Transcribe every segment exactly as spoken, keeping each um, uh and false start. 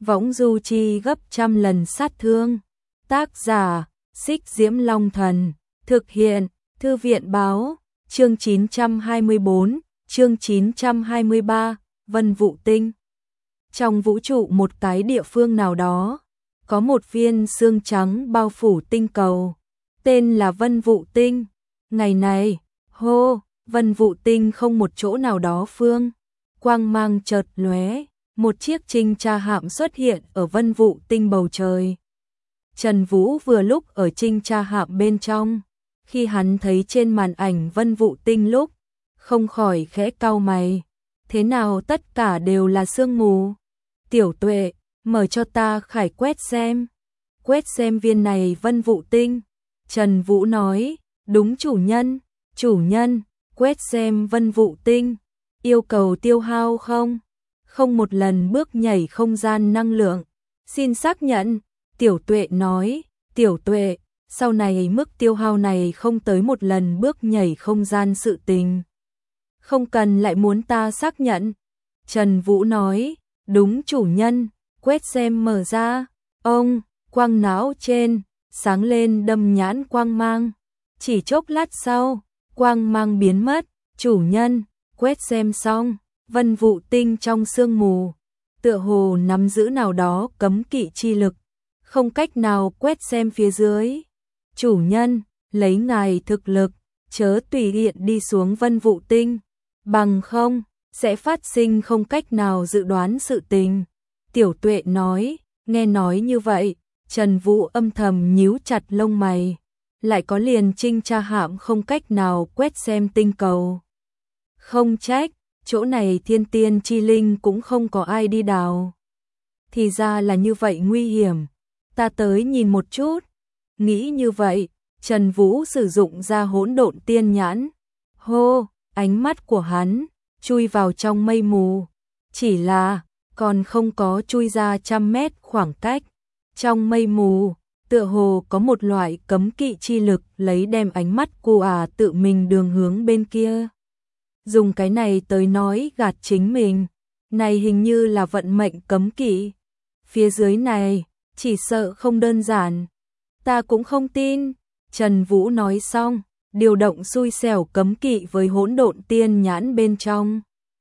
võng du chi gấp trăm lần sát thương. Tác giả, Xích Diễm Long Thần. Thực hiện, Thư viện báo, chương chín trăm hai mươi bốn, chương chín trăm hai mươi ba, Vân Vũ Tinh. Trong vũ trụ một cái địa phương nào đó, có một viên xương trắng bao phủ tinh cầu, tên là Vân Vũ Tinh. Ngày này, hô, Vân Vũ Tinh không một chỗ nào đó phương, quang mang chợt lóe, một chiếc trinh tra hạm xuất hiện ở Vân Vũ Tinh bầu trời. Trần Vũ vừa lúc ở trinh tra hạm bên trong, khi hắn thấy trên màn ảnh Vân Vũ Tinh lúc, không khỏi khẽ cau mày. Thế nào tất cả đều là sương mù? Tiểu Tuệ, mở cho ta khải quét xem. Quét xem viên này Vân Vũ Tinh. Trần Vũ nói, đúng chủ nhân, chủ nhân, quét xem Vân Vũ Tinh. Yêu cầu tiêu hao không? Không một lần bước nhảy không gian năng lượng. Xin xác nhận. Tiểu Tuệ nói, Tiểu Tuệ, sau này mức tiêu hao này không tới một lần bước nhảy không gian sự tình. Không cần lại muốn ta xác nhận. Trần Vũ nói, đúng chủ nhân, quét xem mở ra. Ông, quang não trên, sáng lên đâm nhãn quang mang. Chỉ chốc lát sau, quang mang biến mất. Chủ nhân, quét xem xong, Vân Vũ Tinh trong sương mù, tựa hồ nắm giữ nào đó cấm kỵ chi lực, không cách nào quét xem phía dưới. Chủ nhân, lấy ngài thực lực, chớ tùy tiện đi xuống Vân Vũ Tinh, bằng không, sẽ phát sinh không cách nào dự đoán sự tình. Tiểu Tuệ nói, nghe nói như vậy, Trần Vũ âm thầm nhíu chặt lông mày, lại có liền trinh tra hạm không cách nào quét xem tinh cầu. Không trách, chỗ này thiên tiên chi linh cũng không có ai đi đào. Thì ra là như vậy nguy hiểm, ta tới nhìn một chút. Nghĩ như vậy, Trần Vũ sử dụng ra hỗn độn tiên nhãn. Hô, ánh mắt của hắn chui vào trong mây mù, chỉ là còn không có chui ra trăm mét khoảng cách. Trong mây mù, tựa hồ có một loại cấm kỵ chi lực lấy đem ánh mắt của à tự mình đường hướng bên kia. Dùng cái này tới nói gạt chính mình, này hình như là vận mệnh cấm kỵ. Phía dưới này, chỉ sợ không đơn giản. Ta cũng không tin. Trần Vũ nói xong, điều động xui xẻo cấm kỵ với hỗn độn tiên nhãn bên trong.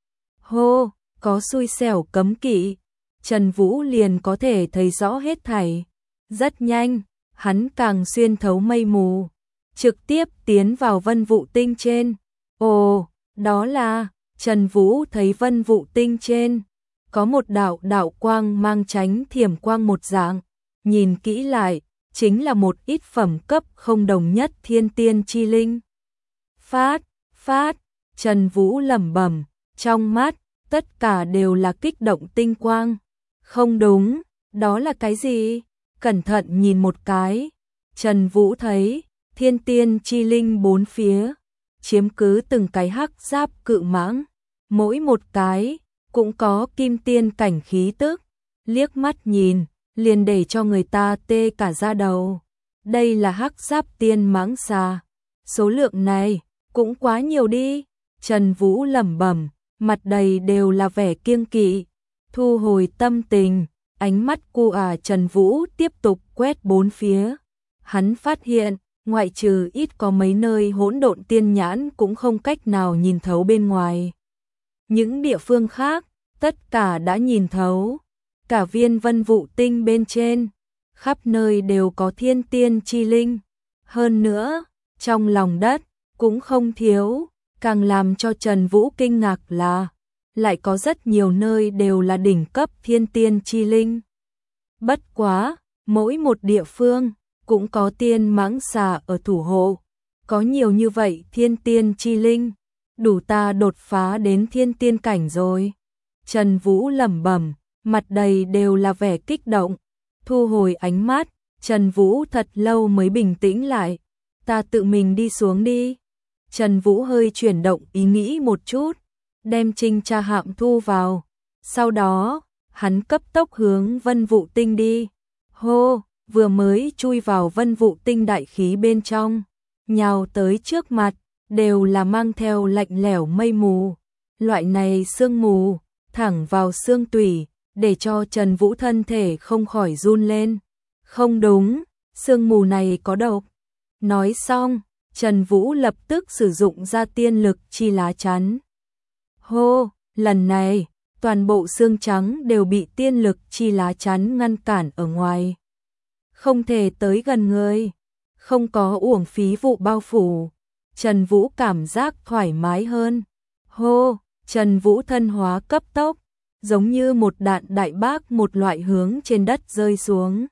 Hô, có xui xẻo cấm kỵ, Trần Vũ liền có thể thấy rõ hết thảy. Rất nhanh, hắn càng xuyên thấu mây mù, trực tiếp tiến vào Vân Vũ Tinh trên. Ồ, đó là, Trần Vũ thấy Vân Vũ Tinh trên, có một đạo đạo quang mang tránh thiểm quang một dạng, nhìn kỹ lại, chính là một ít phẩm cấp không đồng nhất thiên tiên chi linh. Phát, phát, Trần Vũ lẩm bẩm, trong mắt, tất cả đều là kích động tinh quang. Không đúng, đó là cái gì? Cẩn thận nhìn một cái, Trần Vũ thấy, thiên tiên chi linh bốn phía, chiếm cứ từng cái hắc giáp cự mãng, mỗi một cái, cũng có kim tiên cảnh khí tức, liếc mắt nhìn, liền để cho người ta tê cả da đầu. Đây là hắc giáp tiên mãng xà, số lượng này, cũng quá nhiều đi. Trần Vũ lẩm bẩm, mặt đầy đều là vẻ kiêng kỵ, thu hồi tâm tình, ánh mắt của à Trần Vũ tiếp tục quét bốn phía. Hắn phát hiện, ngoại trừ ít có mấy nơi hỗn độn tiên nhãn cũng không cách nào nhìn thấu bên ngoài. Những địa phương khác, tất cả đã nhìn thấu. Cả viên Vân Vũ Tinh bên trên, khắp nơi đều có thiên tiên chi linh. Hơn nữa, trong lòng đất, cũng không thiếu. Càng làm cho Trần Vũ kinh ngạc là, lại có rất nhiều nơi đều là đỉnh cấp thiên tiên chi linh. Bất quá, mỗi một địa phương, cũng có tiên mãng xà ở thủ hộ. Có nhiều như vậy thiên tiên chi linh, đủ ta đột phá đến thiên tiên cảnh rồi. Trần Vũ lẩm bẩm, mặt đầy đều là vẻ kích động. Thu hồi ánh mắt, Trần Vũ thật lâu mới bình tĩnh lại. Ta tự mình đi xuống đi. Trần Vũ hơi chuyển động ý nghĩ một chút, đem trinh tra hạm thu vào. Sau đó, hắn cấp tốc hướng Vân Vũ Tinh đi. Hô, vừa mới chui vào Vân Vũ Tinh đại khí bên trong, nhào tới trước mặt, đều là mang theo lạnh lẽo mây mù. Loại này sương mù, thẳng vào xương tủy, để cho Trần Vũ thân thể không khỏi run lên. Không đúng, sương mù này có độc. Nói xong, Trần Vũ lập tức sử dụng ra tiên lực chi lá chắn. Hô, lần này, toàn bộ xương trắng đều bị tiên lực chi lá chắn ngăn cản ở ngoài. Không thể tới gần người, không có uổng phí vụ bao phủ. Trần Vũ cảm giác thoải mái hơn. Hô, Trần Vũ thân hóa cấp tốc, giống như một đạn đại bác một loại hướng trên đất rơi xuống.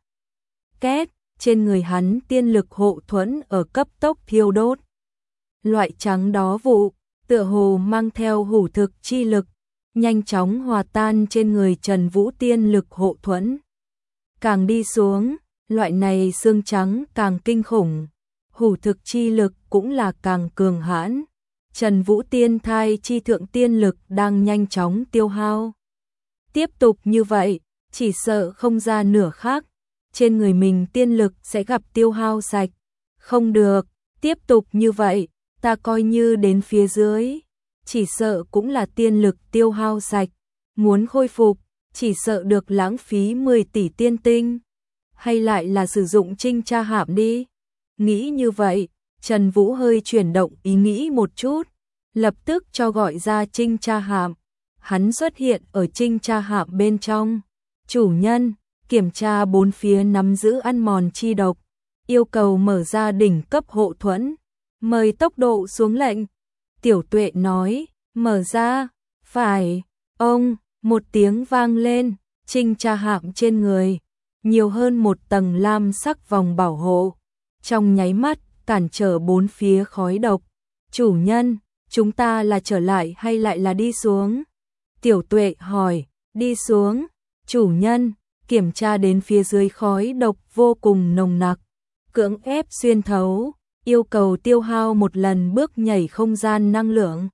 Két, trên người hắn tiên lực hộ thuẫn ở cấp tốc thiêu đốt. Loại trắng đó vụ, tựa hồ mang theo hủ thực chi lực, nhanh chóng hòa tan trên người Trần Vũ tiên lực hộ thuẫn. Càng đi xuống, loại này xương trắng càng kinh khủng, hủ thực chi lực cũng là càng cường hãn. Trần Vũ tiên thai chi thượng tiên lực đang nhanh chóng tiêu hao. Tiếp tục như vậy, chỉ sợ không ra nửa khác, trên người mình tiên lực sẽ gặp tiêu hao sạch. Không được, tiếp tục như vậy, ta coi như đến phía dưới, chỉ sợ cũng là tiên lực tiêu hao sạch. Muốn khôi phục, chỉ sợ được lãng phí mười tỷ tiên tinh. Hay lại là sử dụng Trinh Tra Hạm đi. Nghĩ như vậy, Trần Vũ hơi chuyển động ý nghĩ một chút, lập tức cho gọi ra Trinh Tra Hạm. Hắn xuất hiện ở Trinh Tra Hạm bên trong. Chủ nhân, kiểm tra bốn phía nắm giữ ăn mòn chi độc, yêu cầu mở ra đỉnh cấp hộ thuẫn, mời tốc độ xuống lệnh. Tiểu Tuệ nói, mở ra, phải, ông, một tiếng vang lên, Trinh Tra Hạm trên người, nhiều hơn một tầng lam sắc vòng bảo hộ, trong nháy mắt cản trở bốn phía khói độc. Chủ nhân, chúng ta là trở lại hay lại là đi xuống? Tiểu Tuệ hỏi, đi xuống, chủ nhân, kiểm tra đến phía dưới khói độc vô cùng nồng nặc, cưỡng ép xuyên thấu, yêu cầu tiêu hao một lần bước nhảy không gian năng lượng.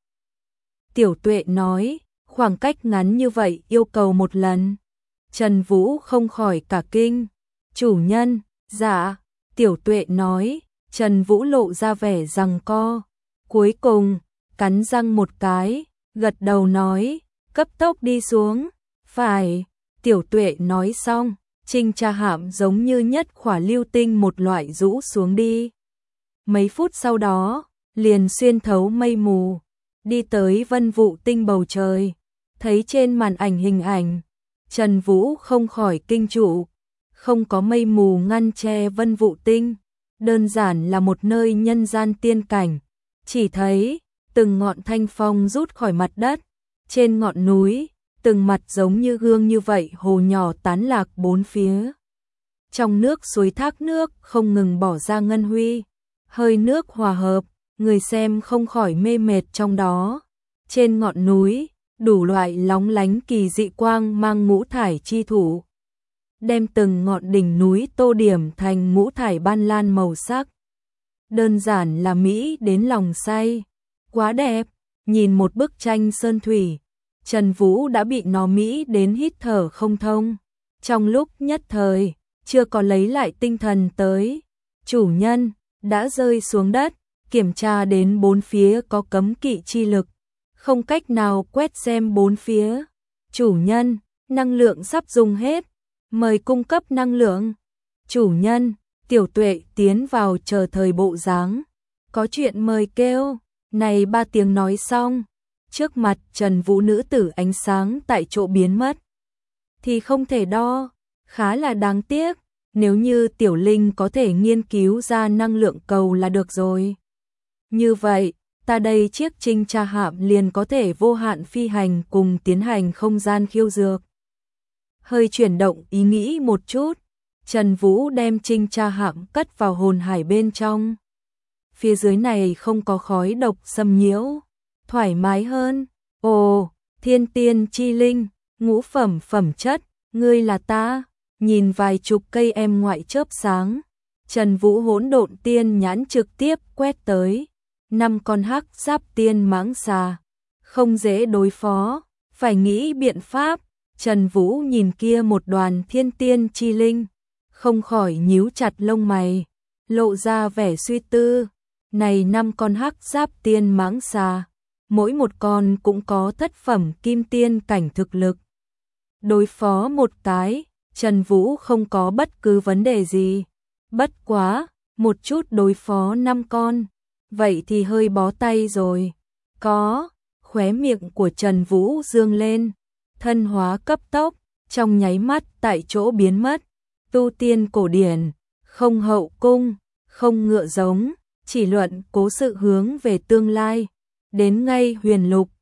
Tiểu Tuệ nói, khoảng cách ngắn như vậy yêu cầu một lần. Trần Vũ không khỏi cả kinh. Chủ nhân, dạ, Tiểu Tuệ nói. Trần Vũ lộ ra vẻ giằng co. Cuối cùng, cắn răng một cái, gật đầu nói, cấp tốc đi xuống. Phải, Tiểu Tuệ nói xong, Trinh Tra Hạm giống như nhất khỏa lưu tinh một loại rũ xuống đi. Mấy phút sau đó, liền xuyên thấu mây mù, đi tới vân vụ tinh bầu trời. Thấy trên màn ảnh hình ảnh, Trần Vũ không khỏi kinh trụ. Không có mây mù ngăn che vân vụ tinh, đơn giản là một nơi nhân gian tiên cảnh. Chỉ thấy từng ngọn thanh phong rút khỏi mặt đất, trên ngọn núi, từng mặt giống như gương như vậy hồ nhỏ tán lạc bốn phía. Trong nước suối thác nước không ngừng bỏ ra ngân huy, hơi nước hòa hợp, người xem không khỏi mê mệt trong đó. Trên ngọn núi, đủ loại lóng lánh kỳ dị quang mang ngũ thải chi thủ, đem từng ngọn đỉnh núi tô điểm thành ngũ thải ban lan màu sắc. Đơn giản là mỹ đến lòng say, quá đẹp, nhìn một bức tranh sơn thủy, Trần Vũ đã bị nó mỹ đến hít thở không thông. Trong lúc nhất thời, chưa có lấy lại tinh thần tới. Chủ nhân, đã rơi xuống đất, kiểm tra đến bốn phía có cấm kỵ chi lực, không cách nào quét xem bốn phía. Chủ nhân, năng lượng sắp dùng hết, mời cung cấp năng lượng. Chủ nhân, Tiểu Tuệ tiến vào chờ thời bộ dáng, có chuyện mời kêu. Này ba tiếng nói xong, trước mặt Trần Vũ nữ tử ánh sáng tại chỗ biến mất. Thì không thể đo, khá là đáng tiếc, nếu như Tiểu Linh có thể nghiên cứu ra năng lượng cầu là được rồi. Như vậy, ta đây chiếc Trinh Tra Hạm liền có thể vô hạn phi hành cùng tiến hành không gian khiêu dược. Hơi chuyển động ý nghĩ một chút, Trần Vũ đem Trinh Tra Hạm cất vào hồn hải bên trong. Phía dưới này không có khói độc xâm nhiễu, thoải mái hơn. Ồ, thiên tiên chi linh, ngũ phẩm phẩm chất, ngươi là ta. Nhìn vài chục cây em ngoại chớp sáng, Trần Vũ hỗn độn tiên nhãn trực tiếp quét tới. Năm con hắc giáp tiên mãng xà, không dễ đối phó, phải nghĩ biện pháp. Trần Vũ nhìn kia một đoàn thiên tiên chi linh, không khỏi nhíu chặt lông mày, lộ ra vẻ suy tư. Này năm con hắc giáp tiên mãng xà, mỗi một con cũng có thất phẩm kim tiên cảnh thực lực. Đối phó một cái, Trần Vũ không có bất cứ vấn đề gì. Bất quá, một chút đối phó năm con, vậy thì hơi bó tay rồi. Có, khóe miệng của Trần Vũ dương lên, thân hóa cấp tốc, trong nháy mắt tại chỗ biến mất. Tu tiên cổ điển, không hậu cung, không ngựa giống, chỉ luận cố sự hướng về tương lai. Đến ngay huyền lục,